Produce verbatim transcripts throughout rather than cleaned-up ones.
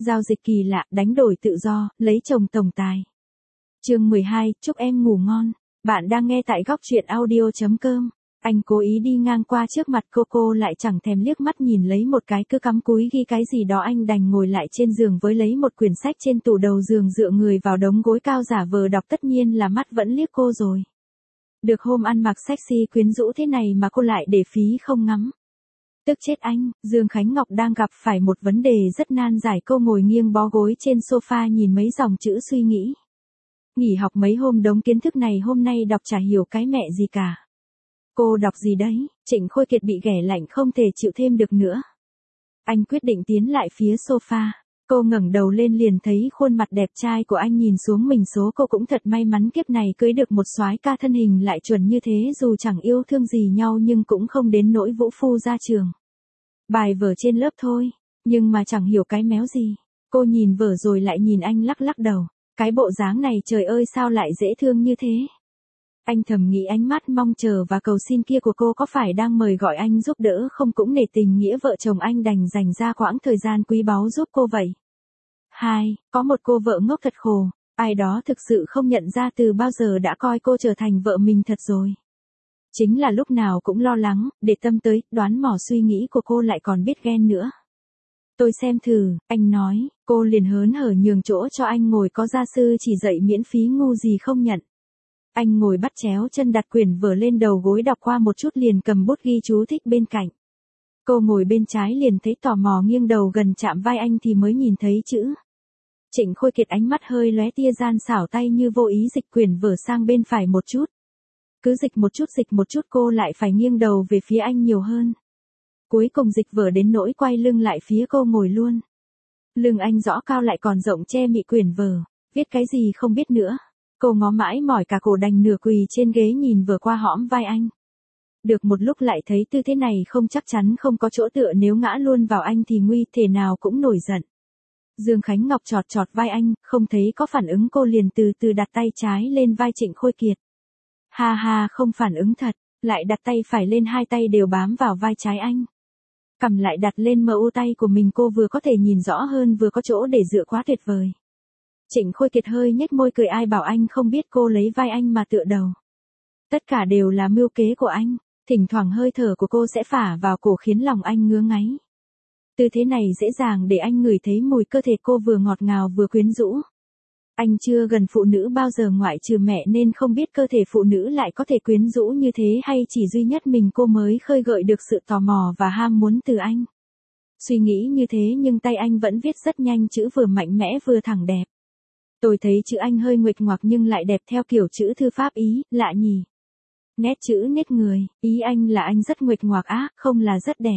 Giao dịch kỳ lạ, đánh đổi tự do, lấy chồng tổng tài. Chương mười hai, chúc em ngủ ngon. Bạn đang nghe tại góc truyện audio chấm com. Anh cố ý đi ngang qua trước mặt cô cô lại chẳng thèm liếc mắt nhìn lấy một cái, cứ cắm cúi ghi cái gì đó. Anh đành ngồi lại trên giường với lấy một quyển sách trên tủ đầu giường, dựa người vào đống gối cao giả vờ đọc, tất nhiên là mắt vẫn liếc cô rồi. Được hôm ăn mặc sexy quyến rũ thế này mà cô lại để phí không ngắm. Tức chết anh. Dương Khánh Ngọc đang gặp phải một vấn đề rất nan giải. Cô ngồi nghiêng bó gối trên sofa nhìn mấy dòng chữ suy nghĩ. Nghỉ học mấy hôm, đống kiến thức này hôm nay đọc chả hiểu cái mẹ gì cả. Cô đọc gì đấy? Trịnh Khôi Kiệt bị ghẻ lạnh không thể chịu thêm được nữa. Anh quyết định tiến lại phía sofa. Cô ngẩng đầu lên liền thấy khuôn mặt đẹp trai của anh nhìn xuống mình. Số cô cũng thật may mắn kiếp này cưới được một soái ca thân hình lại chuẩn như thế, dù chẳng yêu thương gì nhau nhưng cũng không đến nỗi vũ phu ra trường. Bài vở trên lớp thôi, nhưng mà chẳng hiểu cái méo gì. Cô nhìn vở rồi lại nhìn anh, lắc lắc đầu. Cái bộ dáng này trời ơi sao lại dễ thương như thế. Anh thầm nghĩ ánh mắt mong chờ và cầu xin kia của cô có phải đang mời gọi anh giúp đỡ không, cũng nể tình nghĩa vợ chồng anh đành dành ra quãng thời gian quý báu giúp cô vậy. Hai, có một cô vợ ngốc thật khổ, ai đó thực sự không nhận ra từ bao giờ đã coi cô trở thành vợ mình thật rồi. Chính là lúc nào cũng lo lắng, để tâm tới, đoán mò suy nghĩ của cô lại còn biết ghen nữa. Tôi xem thử, anh nói, cô liền hớn hở nhường chỗ cho anh ngồi, có gia sư chỉ dạy miễn phí ngu gì không nhận. Anh ngồi bắt chéo chân đặt quyển vở lên đầu gối, đọc qua một chút liền cầm bút ghi chú thích bên cạnh. Cô ngồi bên trái liền thấy tò mò, nghiêng đầu gần chạm vai anh thì mới nhìn thấy chữ. Trịnh Khôi Kiệt ánh mắt hơi lóe tia gian xảo, tay như vô ý dịch quyển vở sang bên phải một chút. Cứ dịch một chút dịch một chút cô lại phải nghiêng đầu về phía anh nhiều hơn. Cuối cùng dịch vở đến nỗi quay lưng lại phía cô ngồi luôn. Lưng anh rõ cao lại còn rộng che mị quyển vở, viết cái gì không biết nữa. Cô ngó mãi mỏi cả cổ đành nửa quỳ trên ghế nhìn vừa qua hõm vai anh. Được một lúc lại thấy tư thế này không chắc chắn, không có chỗ tựa, nếu ngã luôn vào anh thì nguy, thể nào cũng nổi giận. Dương Khánh Ngọc chọt chọt vai anh, không thấy có phản ứng cô liền từ từ đặt tay trái lên vai Trịnh Khôi Kiệt. Ha ha, không phản ứng thật, lại đặt tay phải lên, hai tay đều bám vào vai trái anh. Cầm lại đặt lên mờ u tay của mình, cô vừa có thể nhìn rõ hơn vừa có chỗ để dựa, quá tuyệt vời. Trịnh Khôi Kiệt hơi nhếch môi cười, ai bảo anh không biết cô lấy vai anh mà tựa đầu. Tất cả đều là mưu kế của anh, thỉnh thoảng hơi thở của cô sẽ phả vào cổ khiến lòng anh ngứa ngáy. Tư thế này dễ dàng để anh ngửi thấy mùi cơ thể cô vừa ngọt ngào vừa quyến rũ. Anh chưa gần phụ nữ bao giờ ngoại trừ mẹ nên không biết cơ thể phụ nữ lại có thể quyến rũ như thế, hay chỉ duy nhất mình cô mới khơi gợi được sự tò mò và ham muốn từ anh. Suy nghĩ như thế nhưng tay anh vẫn viết rất nhanh, chữ vừa mạnh mẽ vừa thẳng đẹp. Tôi thấy chữ anh hơi nguệch ngoạc nhưng lại đẹp theo kiểu chữ thư pháp Ý, lạ nhỉ. Nét chữ nét người, ý anh là anh rất nguệch ngoạc á, không là rất đẹp.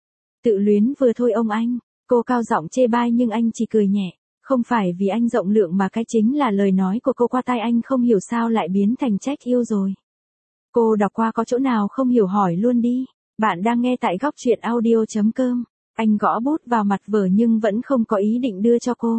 Tự luyến vừa thôi ông anh. Cô cao giọng chê bai nhưng anh chỉ cười nhẹ. Không phải vì anh rộng lượng mà cái chính là lời nói của cô qua tai anh không hiểu sao lại biến thành trách yêu rồi. Cô đọc qua có chỗ nào không hiểu hỏi luôn đi. Bạn đang nghe tại góc truyện audio chấm com. Anh gõ bút vào mặt vở nhưng vẫn không có ý định đưa cho cô.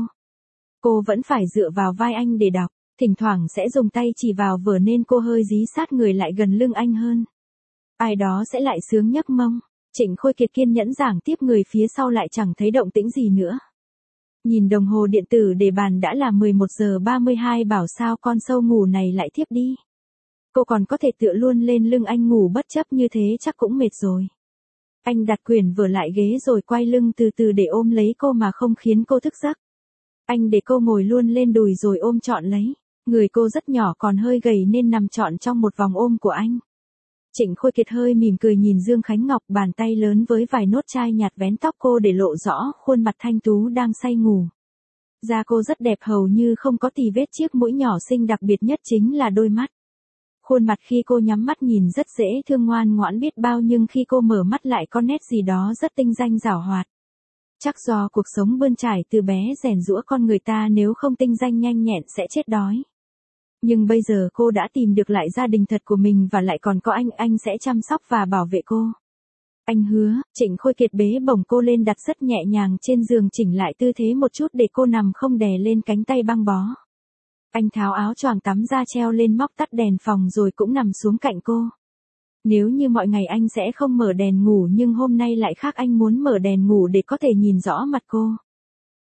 Cô vẫn phải dựa vào vai anh để đọc, thỉnh thoảng sẽ dùng tay chỉ vào vở nên cô hơi dí sát người lại gần lưng anh hơn. Ai đó sẽ lại sướng nhấc mông. Trịnh Khôi Kiệt kiên nhẫn giảng tiếp, người phía sau lại chẳng thấy động tĩnh gì nữa. Nhìn đồng hồ điện tử để bàn đã là mười một giờ ba mươi hai, bảo sao con sâu ngủ này lại thiếp đi. Cô còn có thể tựa luôn lên lưng anh ngủ bất chấp như thế chắc cũng mệt rồi. Anh đặt quyển vở lại ghế rồi quay lưng từ từ để ôm lấy cô mà không khiến cô thức giấc. Anh để cô ngồi luôn lên đùi rồi ôm trọn lấy. Người cô rất nhỏ còn hơi gầy nên nằm trọn trong một vòng ôm của anh. Trịnh Khôi Kiệt hơi mỉm cười nhìn Dương Khánh Ngọc, bàn tay lớn với vài nốt chai nhạt vén tóc cô để lộ rõ khuôn mặt thanh tú đang say ngủ. Da cô rất đẹp, hầu như không có tì vết, chiếc mũi nhỏ xinh, đặc biệt nhất chính là đôi mắt. Khuôn mặt khi cô nhắm mắt nhìn rất dễ thương, ngoan ngoãn biết bao, nhưng khi cô mở mắt lại có nét gì đó rất tinh danh giảo hoạt. Chắc do cuộc sống bươn trải từ bé rèn giũa con người ta, nếu không tinh danh nhanh nhẹn sẽ chết đói. Nhưng bây giờ cô đã tìm được lại gia đình thật của mình và lại còn có anh, anh sẽ chăm sóc và bảo vệ cô. Anh hứa. Trịnh Khôi Kiệt bế bổng cô lên đặt rất nhẹ nhàng trên giường, chỉnh lại tư thế một chút để cô nằm không đè lên cánh tay băng bó. Anh tháo áo choàng tắm ra treo lên móc, tắt đèn phòng rồi cũng nằm xuống cạnh cô. Nếu như mọi ngày anh sẽ không mở đèn ngủ nhưng hôm nay lại khác, anh muốn mở đèn ngủ để có thể nhìn rõ mặt cô.